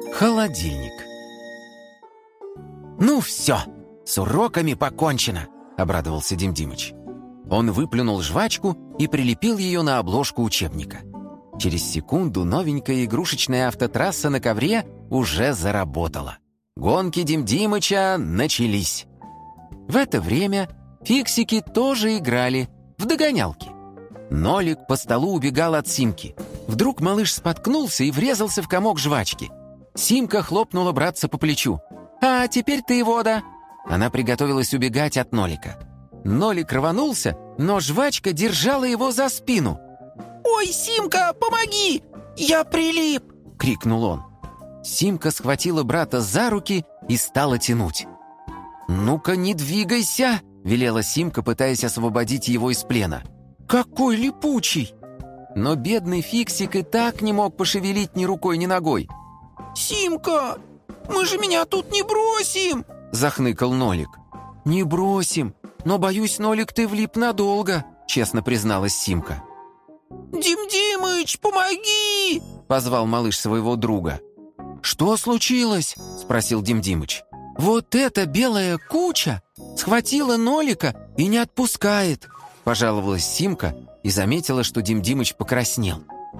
Холодильник. «Ну все, с уроками покончено», — обрадовался Дим Димыч. Он выплюнул жвачку и прилепил ее на обложку учебника. Через секунду новенькая игрушечная автотрасса на ковре уже заработала. Гонки Дим Димыча начались. В это время фиксики тоже играли в догонялки. Нолик по столу убегал от Симки. Вдруг малыш споткнулся и врезался в комок жвачки. Симка хлопнула братца по плечу. «А теперь ты, Вода!» Она приготовилась убегать от Нолика. Нолик рванулся, но жвачка держала его за спину. «Ой, Симка, помоги! Я прилип!» — крикнул он. Симка схватила брата за руки и стала тянуть. «Ну-ка, не двигайся!» — велела Симка, пытаясь освободить его из плена. «Какой липучий!» Но бедный Фиксик и так не мог пошевелить ни рукой, ни ногой. «Симка, мы же меня тут не бросим!» — захныкал Нолик. «Не бросим, но, боюсь, Нолик, ты влип надолго», — честно призналась Симка. «Дим Димыч, помоги!» — позвал малыш своего друга. «Что случилось?» — спросил Дим Димыч. «Вот эта белая куча схватила Нолика и не отпускает», — пожаловалась Симка и заметила, что Дим Димыч покраснел.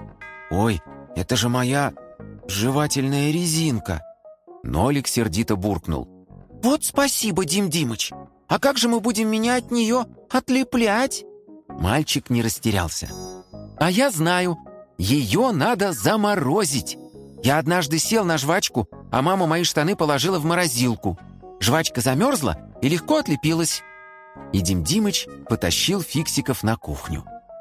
«Ой, это же моя жевательная резинка!» Нолик сердито буркнул. «Вот спасибо, Дим Димыч! А как же мы будем меня от нее отлеплять?» Мальчик не растерялся. «А я знаю, ее надо заморозить. Я однажды сел на жвачку, а мама мои штаны положила в морозилку. Жвачка замерзла и легко отлепилась». И Дим Димыч потащил фиксиков на кухню.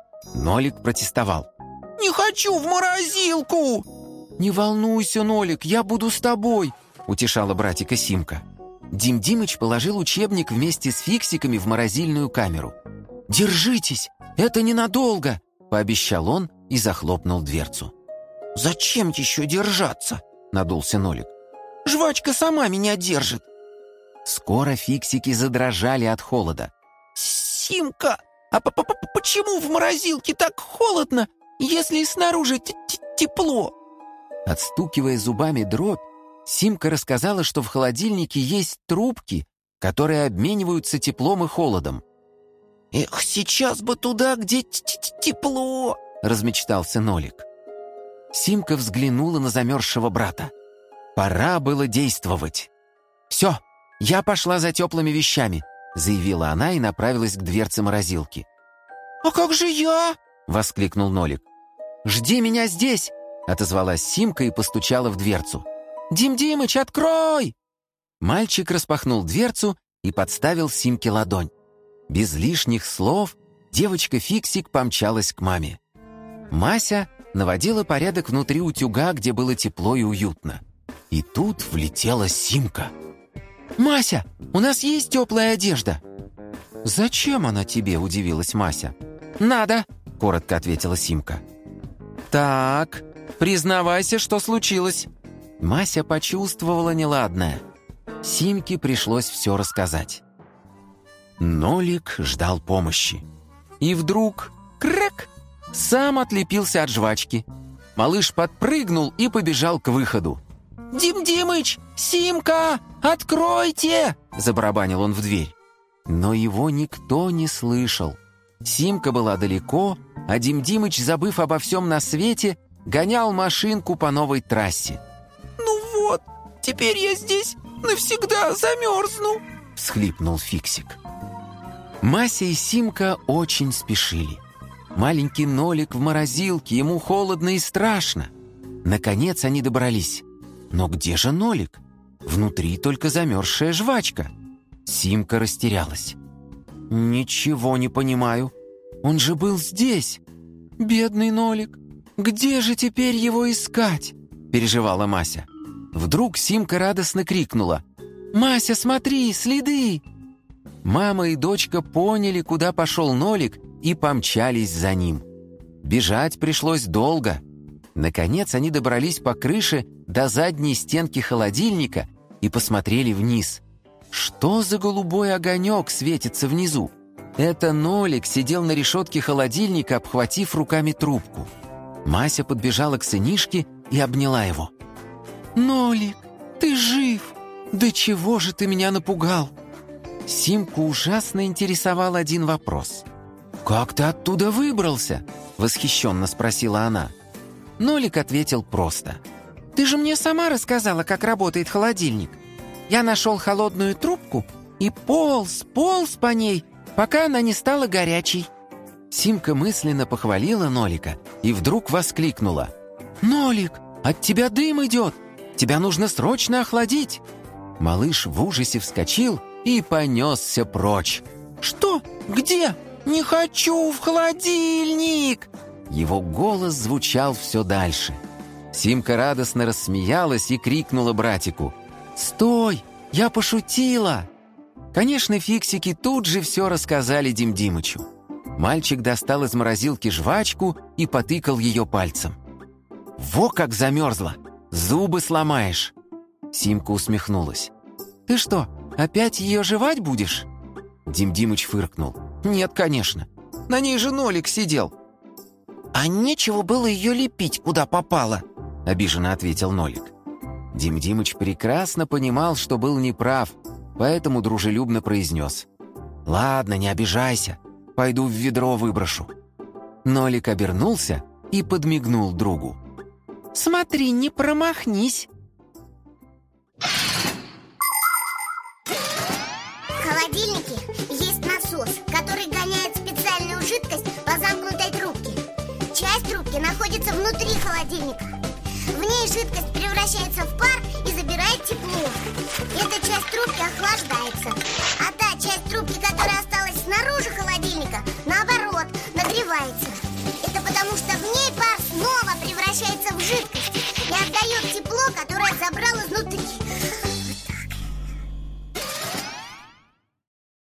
Нолик протестовал. «Не хочу в морозилку!» «Не волнуйся, Нолик, я буду с тобой», — утешала братика Симка. Дим Димыч положил учебник вместе с фиксиками в морозильную камеру. «Держитесь, это ненадолго», — пообещал он и захлопнул дверцу. «Зачем еще держаться?» — надулся Нолик. «Жвачка сама меня держит». Скоро фиксики задрожали от холода. «Симка, а почему в морозилке так холодно, если снаружи тепло?» Отстукивая зубами дробь, Симка рассказала, что в холодильнике есть трубки, которые обмениваются теплом и холодом. «Эх, сейчас бы туда, где тепло!» — размечтался Нолик. Симка взглянула на замерзшего брата. Пора было действовать. «Все, я пошла за теплыми вещами», — заявила она и направилась к дверце морозилки. «А как же я?» — воскликнул Нолик. «Жди меня здесь!» — отозвалась Симка и постучала в дверцу. «Дим Димыч, открой!» Мальчик распахнул дверцу и подставил Симке ладонь. Без лишних слов девочка-фиксик помчалась к маме. Мася наводила порядок внутри утюга, где было тепло и уютно. И тут влетела Симка. «Мася, у нас есть теплая одежда!» «Зачем она тебе?» — удивилась Мася. «Надо!» — коротко ответила Симка. «Так, признавайся, что случилось!» Мася почувствовала неладное. Симке пришлось все рассказать. Нолик ждал помощи. И вдруг крак! Сам отлепился от жвачки. Малыш подпрыгнул и побежал к выходу. «Дим Димыч! Симка! Откройте!» — забарабанил он в дверь. Но его никто не слышал. Симка была далеко, а Дим Димыч, забыв обо всем на свете, гонял машинку по новой трассе. «Ну вот, теперь я здесь навсегда замерзну!» — всхлипнул Фиксик. Мася и Симка очень спешили. Маленький Нолик в морозилке, ему холодно и страшно. Наконец они добрались. Но где же Нолик? Внутри только замерзшая жвачка. Симка растерялась. «Ничего не понимаю. Он же был здесь. Бедный Нолик. Где же теперь его искать?» переживала Мася. Вдруг Симка радостно крикнула: «Мася, смотри, следы!» Мама и дочка поняли, куда пошел Нолик, и помчались за ним. Бежать пришлось долго. Наконец они добрались по крыше до задней стенки холодильника и посмотрели вниз. Что за голубой огонек светится внизу? Это Нолик сидел на решетке холодильника, обхватив руками трубку. Мася подбежала к сынишке и обняла его. «Нолик, ты жив! Да чего же ты меня напугал?» Симку ужасно интересовал один вопрос. «Как ты оттуда выбрался?» — восхищенно спросила она. Нолик ответил просто. «Ты же мне сама рассказала, как работает холодильник. Я нашел холодную трубку и полз по ней, пока она не стала горячей». Симка мысленно похвалила Нолика и вдруг воскликнула. «Нолик, от тебя дым идет! Тебя нужно срочно охладить!» Малыш в ужасе вскочил и понесся прочь. «Что? Где? Не хочу в холодильник!» Его голос звучал все дальше. Симка радостно рассмеялась и крикнула братику. «Стой! Я пошутила!» Конечно, фиксики тут же все рассказали Дим Димычу. Мальчик достал из морозилки жвачку и потыкал ее пальцем. «Во как замерзла! Зубы сломаешь!» Симка усмехнулась. «Ты что, опять ее жевать будешь?» Дим Димыч фыркнул. «Нет, конечно. На ней же Нолик сидел». «А нечего было ее лепить, куда попало», — обиженно ответил Нолик. Дим Димыч прекрасно понимал, что был неправ, поэтому дружелюбно произнес. «Ладно, не обижайся. Пойду в ведро выброшу». Нолик обернулся и подмигнул другу. «Смотри, не промахнись». В холодильнике есть насос, который гоняет специальную жидкость по замкнутой трубке. Часть трубки находится внутри холодильника. В ней жидкость превращается